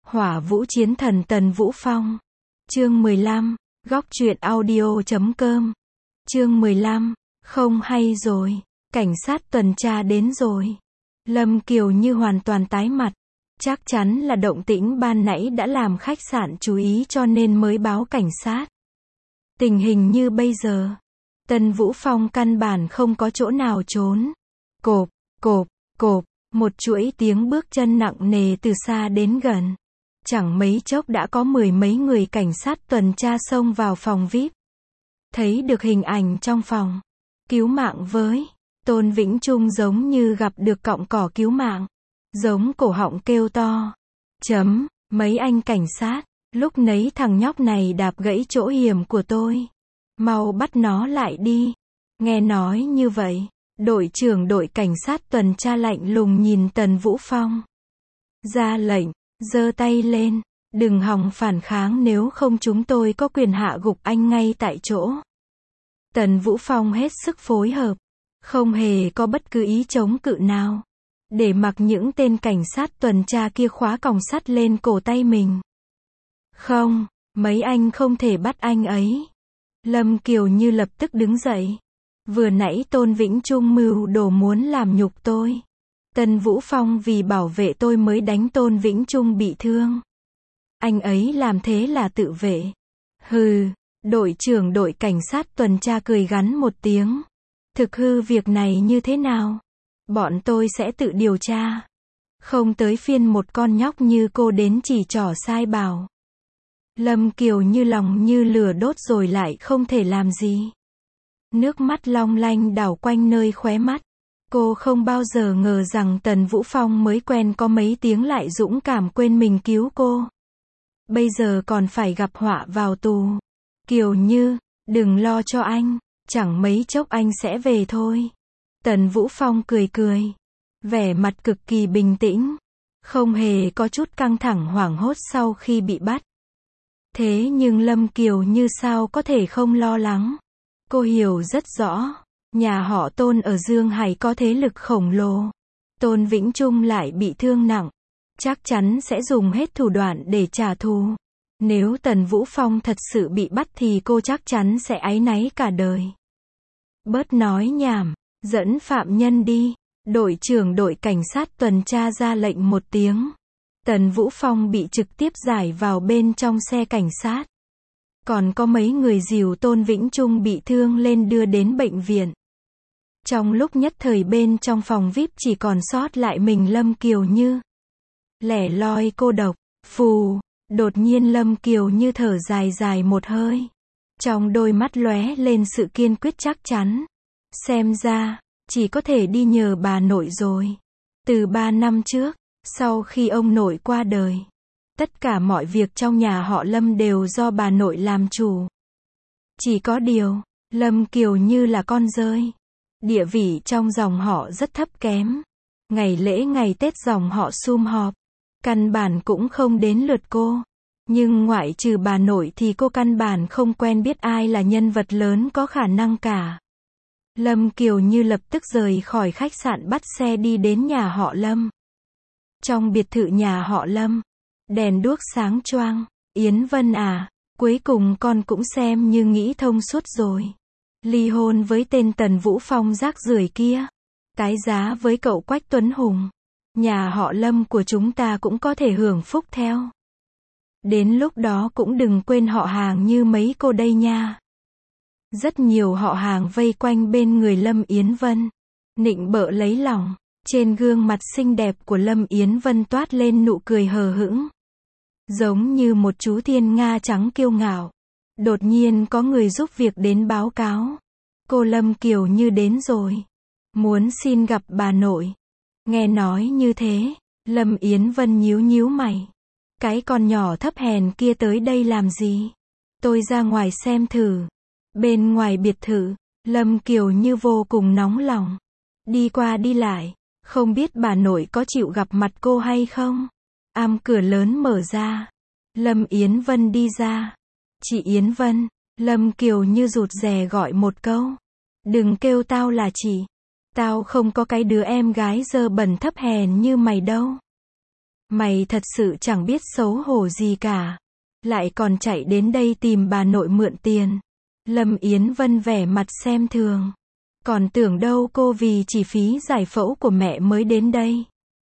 Hỏa Vũ Chiến Thần Tần Vũ Phong. Chương 15, góc truyện audio.com. Chương 15, không hay rồi, cảnh sát tuần tra đến rồi. Lâm Kiều Như hoàn toàn tái mặt. Chắc chắn là động tĩnh ban nãy đã làm khách sạn chú ý cho nên mới báo cảnh sát. Tình hình như bây giờ, Tần Vũ Phong căn bản không có chỗ nào trốn. Cộp, cộp, cộp, một chuỗi tiếng bước chân nặng nề từ xa đến gần. Chẳng mấy chốc đã có mười mấy người cảnh sát tuần tra xông vào phòng VIP. Thấy được hình ảnh trong phòng. Cứu mạng với. Tôn Vĩnh Trung giống như gặp được cọng cỏ cứu mạng. Giống cổ họng kêu to. Mấy anh cảnh sát. Lúc nấy thằng nhóc này đạp gãy chỗ hiểm của tôi. Mau bắt nó lại đi. Nghe nói như vậy, đội trưởng đội cảnh sát tuần tra lạnh lùng nhìn Tần Vũ Phong. Ra lệnh, giơ tay lên, đừng hòng phản kháng nếu không chúng tôi có quyền hạ gục anh ngay tại chỗ. Tần Vũ Phong hết sức phối hợp, không hề có bất cứ ý chống cự nào, để mặc những tên cảnh sát tuần tra kia khóa còng sắt lên cổ tay mình. Không, mấy anh không thể bắt anh ấy. Lâm Kiều Như lập tức đứng dậy. Vừa nãy Tôn Vĩnh Trung mưu đồ muốn làm nhục tôi. Tần Vũ Phong vì bảo vệ tôi mới đánh Tôn Vĩnh Trung bị thương. Anh ấy làm thế là tự vệ. Hừ, đội trưởng đội cảnh sát tuần tra cười gắn một tiếng. Thực hư việc này như thế nào? Bọn tôi sẽ tự điều tra. Không tới phiên một con nhóc như cô đến chỉ trỏ sai bảo. Lâm Kiều Như lòng như lửa đốt rồi lại không thể làm gì. Nước mắt long lanh đảo quanh nơi khóe mắt. Cô không bao giờ ngờ rằng Tần Vũ Phong mới quen có mấy tiếng lại dũng cảm quên mình cứu cô. Bây giờ còn phải gặp họa vào tù. Kiều Như, đừng lo cho anh, chẳng mấy chốc anh sẽ về thôi. Tần Vũ Phong cười cười, vẻ mặt cực kỳ bình tĩnh, không hề có chút căng thẳng hoảng hốt sau khi bị bắt. Thế nhưng Lâm Kiều Như sao có thể không lo lắng. Cô hiểu rất rõ, nhà họ Tôn ở Dương Hải có thế lực khổng lồ. Tôn Vĩnh Trung lại bị thương nặng, chắc chắn sẽ dùng hết thủ đoạn để trả thù. Nếu Tần Vũ Phong thật sự bị bắt thì cô chắc chắn sẽ áy náy cả đời. Bớt nói nhảm, dẫn phạm nhân đi. Đội trưởng đội cảnh sát tuần tra ra lệnh một tiếng. Tần Vũ Phong bị trực tiếp giải vào bên trong xe cảnh sát. Còn có mấy người dìu Tôn Vĩnh Trung bị thương lên đưa đến bệnh viện. Trong lúc nhất thời bên trong phòng VIP chỉ còn sót lại mình Lâm Kiều Như. Lẻ loi cô độc, phù, đột nhiên Lâm Kiều Như thở dài dài một hơi. Trong đôi mắt lóe lên sự kiên quyết chắc chắn. Xem ra, chỉ có thể đi nhờ bà nội rồi. Từ 3 năm trước, sau khi ông nội qua đời, tất cả mọi việc trong nhà họ Lâm đều do bà nội làm chủ. Chỉ có điều, Lâm Kiều Như là con rơi. Địa vị trong dòng họ rất thấp kém. Ngày lễ ngày Tết dòng họ sum họp. Căn bản cũng không đến lượt cô. Nhưng ngoại trừ bà nội thì cô căn bản không quen biết ai là nhân vật lớn có khả năng cả. Lâm Kiều Như lập tức rời khỏi khách sạn bắt xe đi đến nhà họ Lâm. Trong biệt thự nhà họ Lâm, đèn đuốc sáng choang. Yến Vân à, cuối cùng con cũng xem như nghĩ thông suốt rồi. Ly hôn với tên Tần Vũ Phong rác rưởi kia. Tái giá với cậu Quách Tuấn Hùng. Nhà họ Lâm của chúng ta cũng có thể hưởng phúc theo. Đến lúc đó cũng đừng quên họ hàng như mấy cô đây nha. Rất nhiều họ hàng vây quanh bên người Lâm Yến Vân. Nịnh bợ lấy lòng. Trên gương mặt xinh đẹp của Lâm Yến Vân toát lên nụ cười hờ hững. Giống như một chú thiên nga trắng kiêu ngạo. Đột nhiên có người giúp việc đến báo cáo. Cô Lâm Kiều Như đến rồi. Muốn xin gặp bà nội. Nghe nói như thế, Lâm Yến Vân nhíu nhíu mày. Cái con nhỏ thấp hèn kia tới đây làm gì? Tôi ra ngoài xem thử. Bên ngoài biệt thự, Lâm Kiều Như vô cùng nóng lòng. Đi qua đi lại, không biết bà nội có chịu gặp mặt cô hay không? Cửa lớn mở ra. Lâm Yến Vân đi ra. Chị Yến Vân, Lâm Kiều Như rụt rè gọi một câu. Đừng kêu tao là chị. Tao không có cái đứa em gái dơ bẩn thấp hèn như mày đâu. Mày thật sự chẳng biết xấu hổ gì cả. Lại còn chạy đến đây tìm bà nội mượn tiền. Lâm Yến Vân vẻ mặt xem thường. Còn tưởng đâu cô vì chỉ phí giải phẫu của mẹ mới đến đây.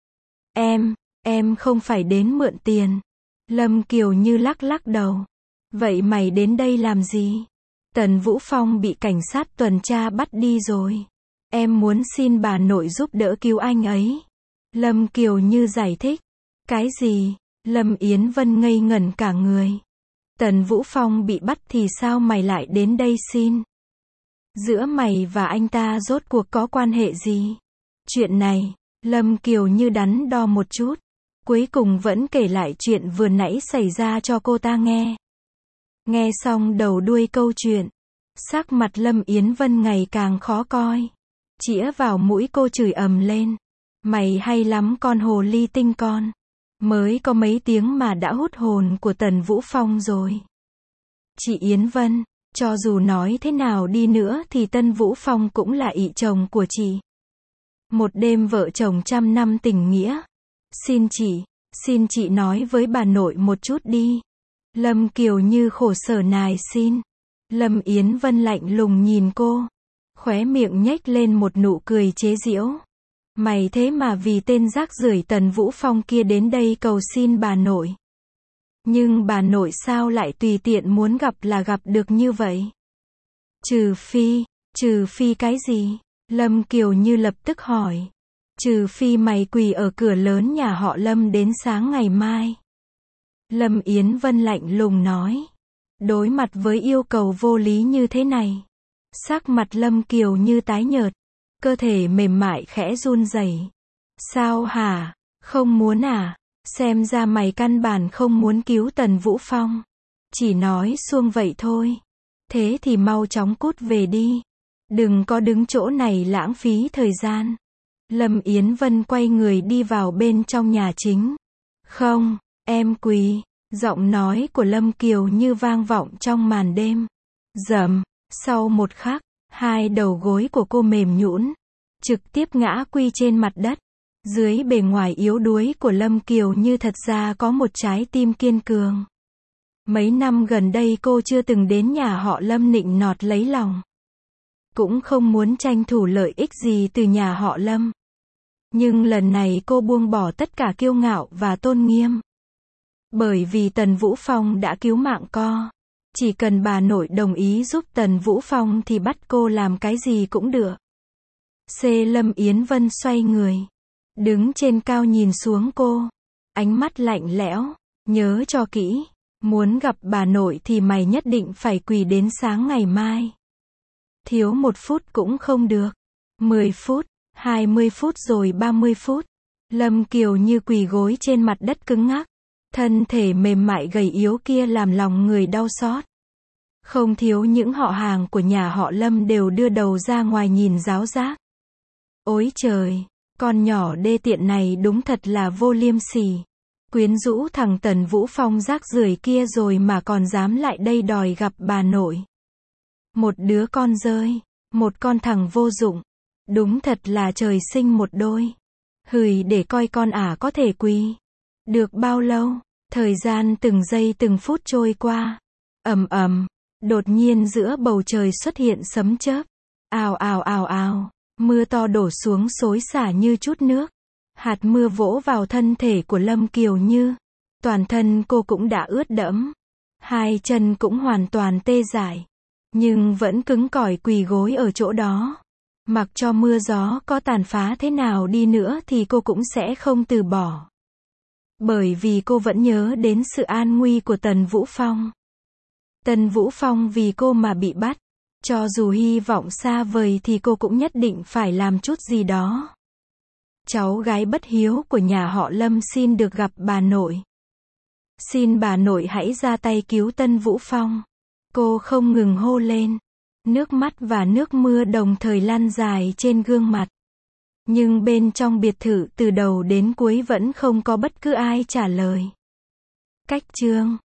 Em không phải đến mượn tiền. Lâm Kiều Như lắc lắc đầu. Vậy mày đến đây làm gì? Tần Vũ Phong bị cảnh sát tuần tra bắt đi rồi. Em muốn xin bà nội giúp đỡ cứu anh ấy. Lâm Kiều Như giải thích. Cái gì? Lâm Yến Vân ngây ngẩn cả người. Tần Vũ Phong bị bắt thì sao mày lại đến đây xin? Giữa mày và anh ta rốt cuộc có quan hệ gì? Chuyện này, Lâm Kiều Như đắn đo một chút. Cuối cùng vẫn kể lại chuyện vừa nãy xảy ra cho cô ta nghe. Nghe xong đầu đuôi câu chuyện, sắc mặt Lâm Yến Vân ngày càng khó coi. Chĩa vào mũi cô chửi ầm lên. Mày hay lắm con hồ ly tinh con. Mới có mấy tiếng mà đã hút hồn của Tần Vũ Phong rồi. Chị Yến Vân, cho dù nói thế nào đi nữa thì Tân Vũ Phong cũng là ị chồng của chị. Một đêm vợ chồng trăm năm tình nghĩa. Xin chị nói với bà nội một chút đi. Lâm Kiều Như khổ sở nài xin. Lâm Yến Vân lạnh lùng nhìn cô. Khóe miệng nhếch lên một nụ cười chế giễu. Mày thế mà vì tên rác rưởi Tần Vũ Phong kia đến đây cầu xin bà nội. Nhưng bà nội sao lại tùy tiện muốn gặp là gặp được như vậy? Trừ phi cái gì? Lâm Kiều Như lập tức hỏi. Trừ phi mày quỳ ở cửa lớn nhà họ Lâm đến sáng ngày mai. Lâm Yến Vân lạnh lùng nói. Đối mặt với yêu cầu vô lý như thế này, sắc mặt Lâm Kiều Như tái nhợt, cơ thể mềm mại khẽ run rẩy. Sao hả? Không muốn à? Xem ra mày căn bản không muốn cứu Tần Vũ Phong. Chỉ nói suông vậy thôi. Thế thì mau chóng cút về đi. Đừng có đứng chỗ này lãng phí thời gian. Lâm Yến Vân quay người đi vào bên trong nhà chính. Không, em quỳ. Giọng nói của Lâm Kiều Như vang vọng trong màn đêm. Rầm, sau một khắc, hai đầu gối của cô mềm nhũn, trực tiếp ngã quy trên mặt đất. Dưới bề ngoài yếu đuối của Lâm Kiều Như thật ra có một trái tim kiên cường. Mấy năm gần đây cô chưa từng đến nhà họ Lâm nịnh nọt lấy lòng. Cũng không muốn tranh thủ lợi ích gì từ nhà họ Lâm. Nhưng lần này cô buông bỏ tất cả kiêu ngạo và tôn nghiêm. Bởi vì Tần Vũ Phong đã cứu mạng cô. Chỉ cần bà nội đồng ý giúp Tần Vũ Phong thì bắt cô làm cái gì cũng được. Lâm Yến Vân xoay người. Đứng trên cao nhìn xuống cô. Ánh mắt lạnh lẽo. Nhớ cho kỹ. Muốn gặp bà nội thì mày nhất định phải quỳ đến sáng ngày mai. Thiếu 1 phút cũng không được. 10 phút, 20 phút rồi 30 phút. Lâm Kiều Như quỳ gối trên mặt đất cứng ngắc. Thân thể mềm mại gầy yếu kia làm lòng người đau xót. Không thiếu những họ hàng của nhà họ Lâm đều đưa đầu ra ngoài nhìn giáo giác. Ôi trời, con nhỏ đê tiện này đúng thật là vô liêm sỉ. Quyến rũ thằng Tần Vũ Phong rác rưởi kia rồi mà còn dám lại đây đòi gặp bà nội. Một đứa con rơi, một con thằng vô dụng. Đúng thật là trời sinh một đôi. Hừi, để coi con có thể quỳ được bao lâu. Thời gian từng giây từng phút trôi qua. Ầm ầm, đột nhiên giữa bầu trời xuất hiện sấm chớp. Ào ào ào ào, mưa to đổ xuống xối xả như chút nước. Hạt mưa vỗ vào thân thể của Lâm Kiều Như. Toàn thân cô cũng đã ướt đẫm. Hai chân cũng hoàn toàn tê dại. Nhưng vẫn cứng cỏi quỳ gối ở chỗ đó. Mặc cho mưa gió có tàn phá thế nào đi nữa thì cô cũng sẽ không từ bỏ. Bởi vì cô vẫn nhớ đến sự an nguy của Tần Vũ Phong. Tần Vũ Phong vì cô mà bị bắt. Cho dù hy vọng xa vời thì cô cũng nhất định phải làm chút gì đó. Cháu gái bất hiếu của nhà họ Lâm xin được gặp bà nội. Xin bà nội hãy ra tay cứu Tần Vũ Phong. Cô không ngừng hô lên. Nước mắt và nước mưa đồng thời lăn dài trên gương mặt. Nhưng bên trong biệt thự từ đầu đến cuối vẫn không có bất cứ ai trả lời. Cách chương